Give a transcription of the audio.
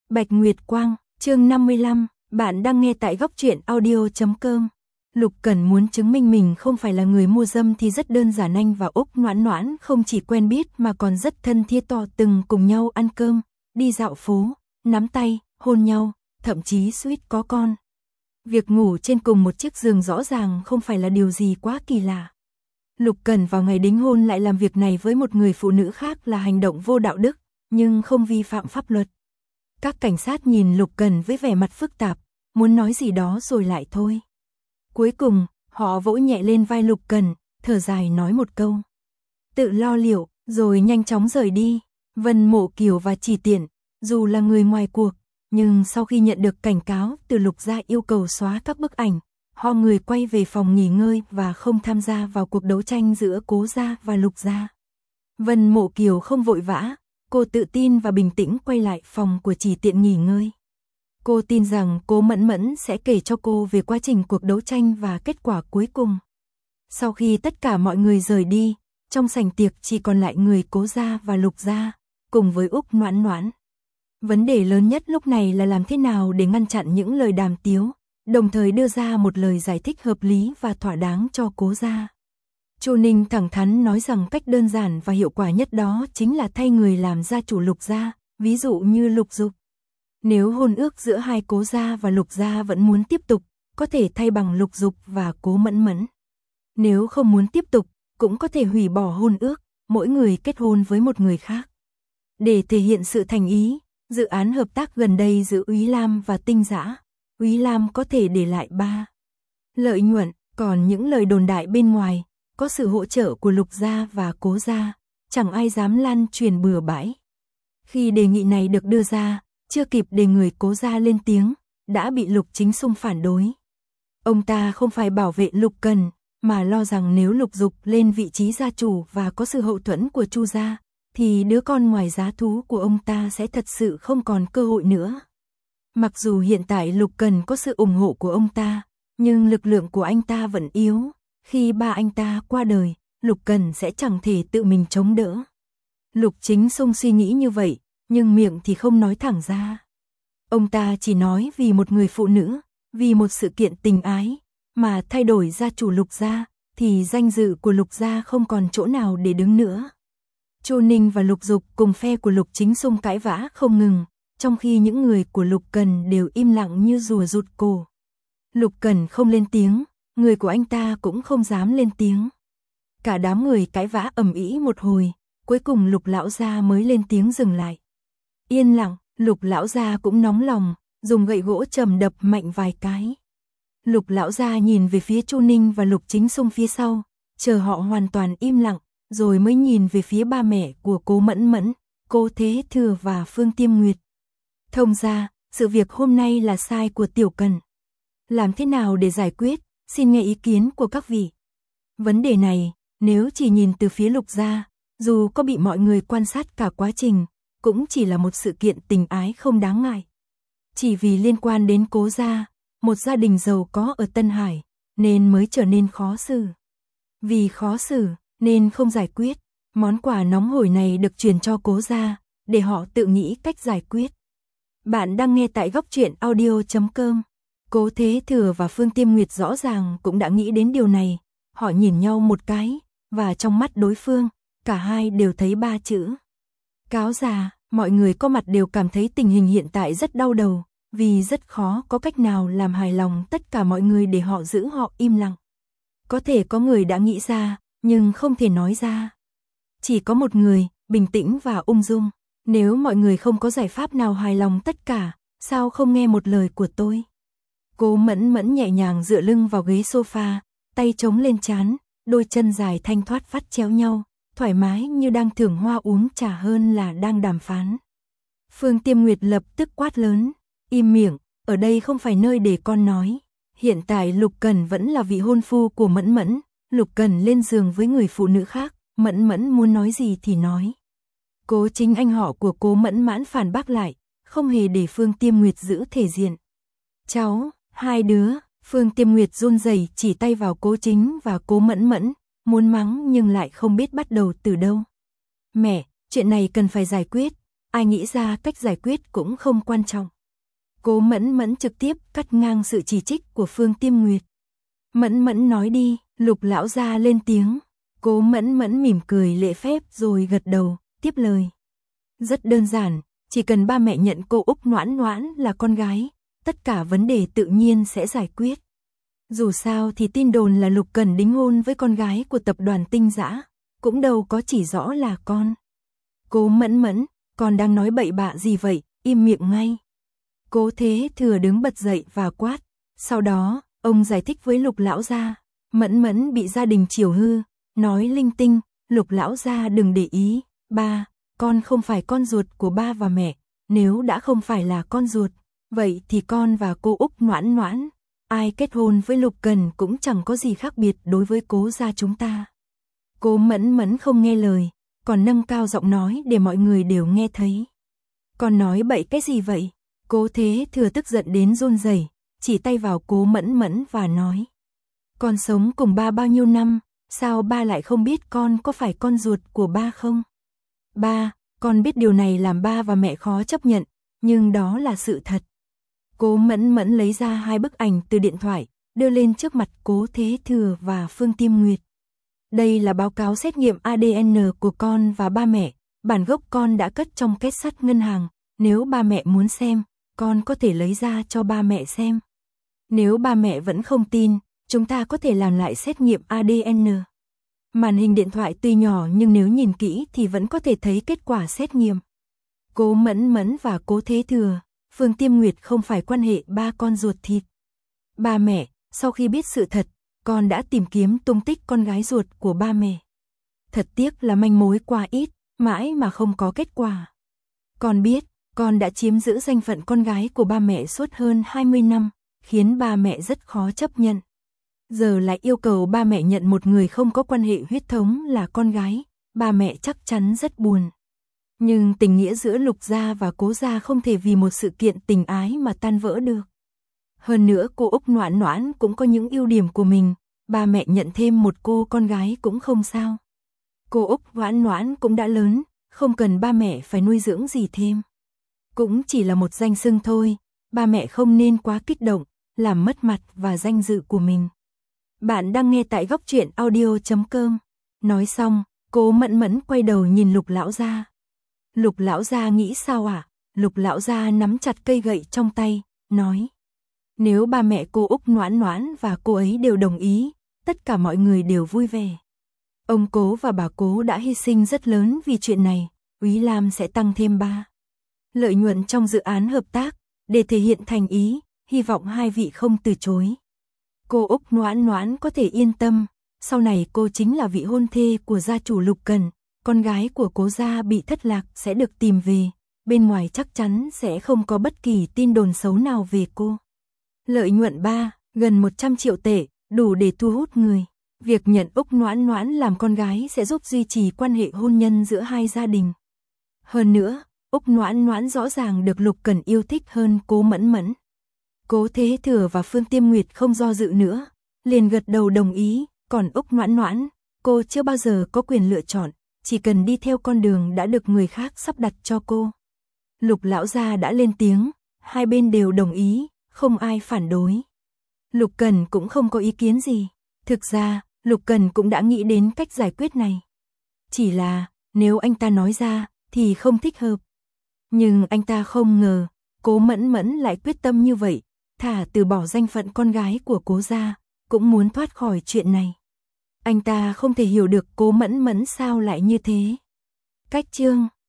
Bạch Nguyệt Quang, chương 55, bạn đang nghe tại góc truyện audio.com. Lục Cẩn muốn chứng minh mình không phải là người mua dâm thì rất đơn giản. Anh và Úc Noãn Noãn không chỉ quen biết mà còn rất thân thiết, từng cùng nhau ăn cơm, đi dạo phố, nắm tay, hôn nhau, thậm chí suýt có con. Việc ngủ trên cùng một chiếc giường rõ ràng không phải là điều gì quá kỳ lạ. Lục Cẩn vào ngày đính hôn lại làm việc này với một người phụ nữ khác là hành động vô đạo đức, nhưng không vi phạm pháp luật. Các cảnh sát nhìn Lục Cẩn với vẻ mặt phức tạp, muốn nói gì đó rồi lại thôi. Cuối cùng, họ vỗ nhẹ lên vai Lục Cẩn, thở dài nói một câu. Tự lo liệu, rồi nhanh chóng rời đi. Vân Mộ Kiều và Chỉ Tiện, dù là người ngoài cuộc, nhưng sau khi nhận được cảnh cáo từ Lục gia yêu cầu xóa các bức ảnh, họ người quay về phòng nghỉ ngơi và không tham gia vào cuộc đấu tranh giữa Cố gia và Lục gia. Vân Mộ Kiều không vội vã, cô tự tin và bình tĩnh quay lại phòng của Chỉ Tiện nghỉ ngơi. Cô tin rằng Cố Mẫn Mẫn sẽ kể cho cô về quá trình cuộc đấu tranh và kết quả cuối cùng. Sau khi tất cả mọi người rời đi, trong sảnh tiệc chỉ còn lại người Cố gia và Lục gia, cùng với Úc Noãn Noãn. Vấn đề lớn nhất lúc này là làm thế nào để ngăn chặn những lời đàm tiếu, đồng thời đưa ra một lời giải thích hợp lý và thỏa đáng cho Cố gia. Chu Ninh thẳng thắn nói rằng cách đơn giản và hiệu quả nhất đó chính là thay người làm gia chủ Lục gia, ví dụ như Lục Dục. Nếu hôn ước giữa hai Cố gia và Lục gia vẫn muốn tiếp tục, có thể thay bằng Lục Dục và Cố Mẫn Mẫn. Nếu không muốn tiếp tục, cũng có thể hủy bỏ hôn ước, mỗi người kết hôn với một người khác. Để thể hiện sự thành ý, dự án hợp tác gần đây giữa Úy Lam và Tinh Dã, Úy Lam có thể để lại 3 lợi nhuận, còn những lời đồn đại bên ngoài, có sự hỗ trợ của Lục gia và Cố gia, chẳng ai dám lan truyền bừa bãi. Khi đề nghị này được đưa ra, chưa kịp để người Cố gia lên tiếng, đã bị Lục Chính Xung phản đối. Ông ta không phải bảo vệ Lục Cẩn, mà lo rằng nếu Lục Dục lên vị trí gia chủ và có sự hậu thuẫn của Chu gia, thì đứa con ngoài giá thú của ông ta sẽ thật sự không còn cơ hội nữa. Mặc dù hiện tại Lục Cẩn có sự ủng hộ của ông ta, nhưng lực lượng của anh ta vẫn yếu. Khi ba anh ta qua đời, Lục Cẩn sẽ chẳng thể tự mình chống đỡ. Lục Chính Xung suy nghĩ như vậy, nhưng miệng thì không nói thẳng ra. Ông ta chỉ nói vì một người phụ nữ, vì một sự kiện tình ái, mà thay đổi gia chủ Lục gia, thì danh dự của Lục gia không còn chỗ nào để đứng nữa. Chu Ninh và Lục Dục cùng phe của Lục Chính Xung cãi vã không ngừng, trong khi những người của Lục Cẩn đều im lặng như rùa rụt cổ. Lục Cẩn không lên tiếng, người của anh ta cũng không dám lên tiếng. Cả đám người cãi vã ầm ĩ một hồi, cuối cùng Lục lão gia mới lên tiếng dừng lại. Yên lặng, Lục lão gia cũng nóng lòng, dùng gậy gỗ trầm đập mạnh vài cái. Lục lão gia nhìn về phía Chu Ninh và Lục Chính Xung phía sau, chờ họ hoàn toàn im lặng, rồi mới nhìn về phía ba mẹ của Cố Mẫn Mẫn, Cố Thế Thừa và Phương Tiêm Nguyệt. Thông ra, sự việc hôm nay là sai của Tiểu Cẩn. Làm thế nào để giải quyết, xin nghe ý kiến của các vị. Vấn đề này, nếu chỉ nhìn từ phía Lục gia, dù có bị mọi người quan sát cả quá trình, cũng chỉ là một sự kiện tình ái không đáng ngại. Chỉ vì liên quan đến Cố gia, một gia đình giàu có ở Tân Hải, nên mới trở nên khó xử. Vì khó xử, nên không giải quyết, món quà nóng hổi này được truyền cho Cố gia, để họ tự nghĩ cách giải quyết. Bạn đang nghe tại góc truyện audio.com. Cố Thế Thừa và Phương Tiêm Nguyệt rõ ràng cũng đã nghĩ đến điều này, họ nhìn nhau một cái, và trong mắt đối phương, cả hai đều thấy 3 chữ. Cáo già. Mọi người có mặt đều cảm thấy tình hình hiện tại rất đau đầu, vì rất khó có cách nào làm hài lòng tất cả mọi người để họ giữ họ im lặng. Có thể có người đã nghĩ ra, nhưng không thể nói ra. Chỉ có một người, bình tĩnh và ung dung. Nếu mọi người không có giải pháp nào hài lòng tất cả, sao không nghe một lời của tôi? Cố Mẫn Mẫn nhẹ nhàng dựa lưng vào ghế sofa, tay chống lên trán, đôi chân dài thanh thoát vắt chéo nhau, thoải mái như đang thưởng hoa uống trà hơn là đang đàm phán. Phương Tiêm Nguyệt lập tức quát lớn, im miệng, ở đây không phải nơi để con nói. Hiện tại Lục Cẩn vẫn là vị hôn phu của Mẫn Mẫn, Lục Cẩn lên giường với người phụ nữ khác, Mẫn Mẫn muốn nói gì thì nói. Cố Chính Anh họ của Cố Mẫn Mãn phản bác lại, không hề để Phương Tiêm Nguyệt giữ thể diện. Cháu, hai đứa, Phương Tiêm Nguyệt run rẩy chỉ tay vào Cố Chính và Cố Mẫn Mẫn, muốn mắng nhưng lại không biết bắt đầu từ đâu. Mẹ, chuyện này cần phải giải quyết, ai nghĩ ra cách giải quyết cũng không quan trọng. Cố Mẫn Mẫn trực tiếp cắt ngang sự chỉ trích của Phương Tiêm Nguyệt. Mẫn Mẫn nói đi, Lục lão gia lên tiếng. Cố Mẫn Mẫn mỉm cười lễ phép rồi gật đầu, tiếp lời. Rất đơn giản, chỉ cần ba mẹ nhận cô Úc Noãn Noãn là con gái, tất cả vấn đề tự nhiên sẽ giải quyết. Dù sao thì tin đồn là Lục Cẩn đính hôn với con gái của tập đoàn Tinh Dã, cũng đâu có chỉ rõ là con. Cố Mẫn Mẫn, con đang nói bậy bạ gì vậy, im miệng ngay. Cố Thế Thừa đứng bật dậy và quát. Sau đó, ông giải thích với Lục lão gia. Mẫn Mẫn bị gia đình chiều hư, nói linh tinh. Lục lão gia đừng để ý. Ba, con không phải con ruột của ba và mẹ. Nếu đã không phải là con ruột, vậy thì con và cô Úc Noãn Noãn, ai kết hôn với Lục Cần cũng chẳng có gì khác biệt đối với cố gia chúng ta. Cố Mẫn Mẫn không nghe lời, còn nâng cao giọng nói để mọi người đều nghe thấy. Con nói bậy cái gì vậy? Cố Thế Thừa tức giận đến run rẩy, chỉ tay vào Cố Mẫn Mẫn và nói. Con sống cùng ba bao nhiêu năm, sao ba lại không biết con có phải con ruột của ba không? Ba, con biết điều này làm ba và mẹ khó chấp nhận, nhưng đó là sự thật. Cố Mẫn Mẫn lấy ra 2 bức ảnh từ điện thoại, đưa lên trước mặt Cố Thế Thừa và Phương Tiêm Nguyệt. Đây là báo cáo xét nghiệm ADN của con và ba mẹ, bản gốc con đã cất trong két sắt ngân hàng, nếu ba mẹ muốn xem, con có thể lấy ra cho ba mẹ xem. Nếu ba mẹ vẫn không tin, chúng ta có thể làm lại xét nghiệm ADN. Màn hình điện thoại tuy nhỏ nhưng nếu nhìn kỹ thì vẫn có thể thấy kết quả xét nghiệm. Cố Mẫn Mẫn và Cố Thế Thừa, Phương Tiêm Nguyệt không phải quan hệ ba con ruột thịt. Ba mẹ, sau khi biết sự thật, con đã tìm kiếm tung tích con gái ruột của ba mẹ. Thật tiếc là manh mối quá ít, mãi mà không có kết quả. Con biết, con đã chiếm giữ danh phận con gái của ba mẹ suốt hơn 20 năm, khiến ba mẹ rất khó chấp nhận. Giờ lại yêu cầu ba mẹ nhận một người không có quan hệ huyết thống là con gái, ba mẹ chắc chắn rất buồn. Nhưng tình nghĩa giữa Lục gia và Cố gia không thể vì một sự kiện tình ái mà tan vỡ được. Hơn nữa cô Úc Noãn Noãn cũng có những ưu điểm của mình, ba mẹ nhận thêm một cô con gái cũng không sao. Cô Úc Noãn Noãn cũng đã lớn, không cần ba mẹ phải nuôi dưỡng gì thêm. Cũng chỉ là một danh xưng thôi, ba mẹ không nên quá kích động, làm mất mặt và danh dự của mình. Bạn đang nghe tại Góc Truyện Audio.com. Nói xong, Cố Mẫn Mẫn quay đầu nhìn Lục lão gia. Lục lão gia nghĩ sao ạ? Lục lão gia nắm chặt cây gậy trong tay, nói. Nếu ba mẹ cô Úc Noãn Noãn và cô ấy đều đồng ý, tất cả mọi người đều vui vẻ. Ông Cố và bà Cố đã hy sinh rất lớn vì chuyện này, Úy Lam sẽ tăng thêm 3 lợi nhuận trong dự án hợp tác, để thể hiện thành ý, hy vọng hai vị không từ chối. Cô Úc Noãn Noãn có thể yên tâm, sau này cô chính là vị hôn thê của gia chủ Lục Cần, con gái của Cố gia bị thất lạc sẽ được tìm về, bên ngoài chắc chắn sẽ không có bất kỳ tin đồn xấu nào về cô. Lợi nhuận 3, gần 100 triệu tệ, đủ để thu hút người. Việc nhận Úc Noãn Noãn làm con gái sẽ giúp duy trì quan hệ hôn nhân giữa hai gia đình. Hơn nữa, Úc Noãn Noãn rõ ràng được Lục Cần yêu thích hơn Cố Mẫn Mẫn. Cố Thế Thừa và Phương Tiêm Nguyệt không do dự nữa, liền gật đầu đồng ý, còn Úc Noãn Noãn, cô chưa bao giờ có quyền lựa chọn, chỉ cần đi theo con đường đã được người khác sắp đặt cho cô. Lục lão gia đã lên tiếng, hai bên đều đồng ý, không ai phản đối. Lục Cần cũng không có ý kiến gì. Thực ra, Lục Cần cũng đã nghĩ đến cách giải quyết này. Chỉ là, nếu anh ta nói ra, thì không thích hợp. Nhưng anh ta không ngờ, Cố Mẫn Mẫn lại quyết tâm như vậy, thả từ bỏ danh phận con gái của Cố gia, cũng muốn thoát khỏi chuyện này. Anh ta không thể hiểu được Cố Mẫn Mẫn sao lại như thế. Cách chương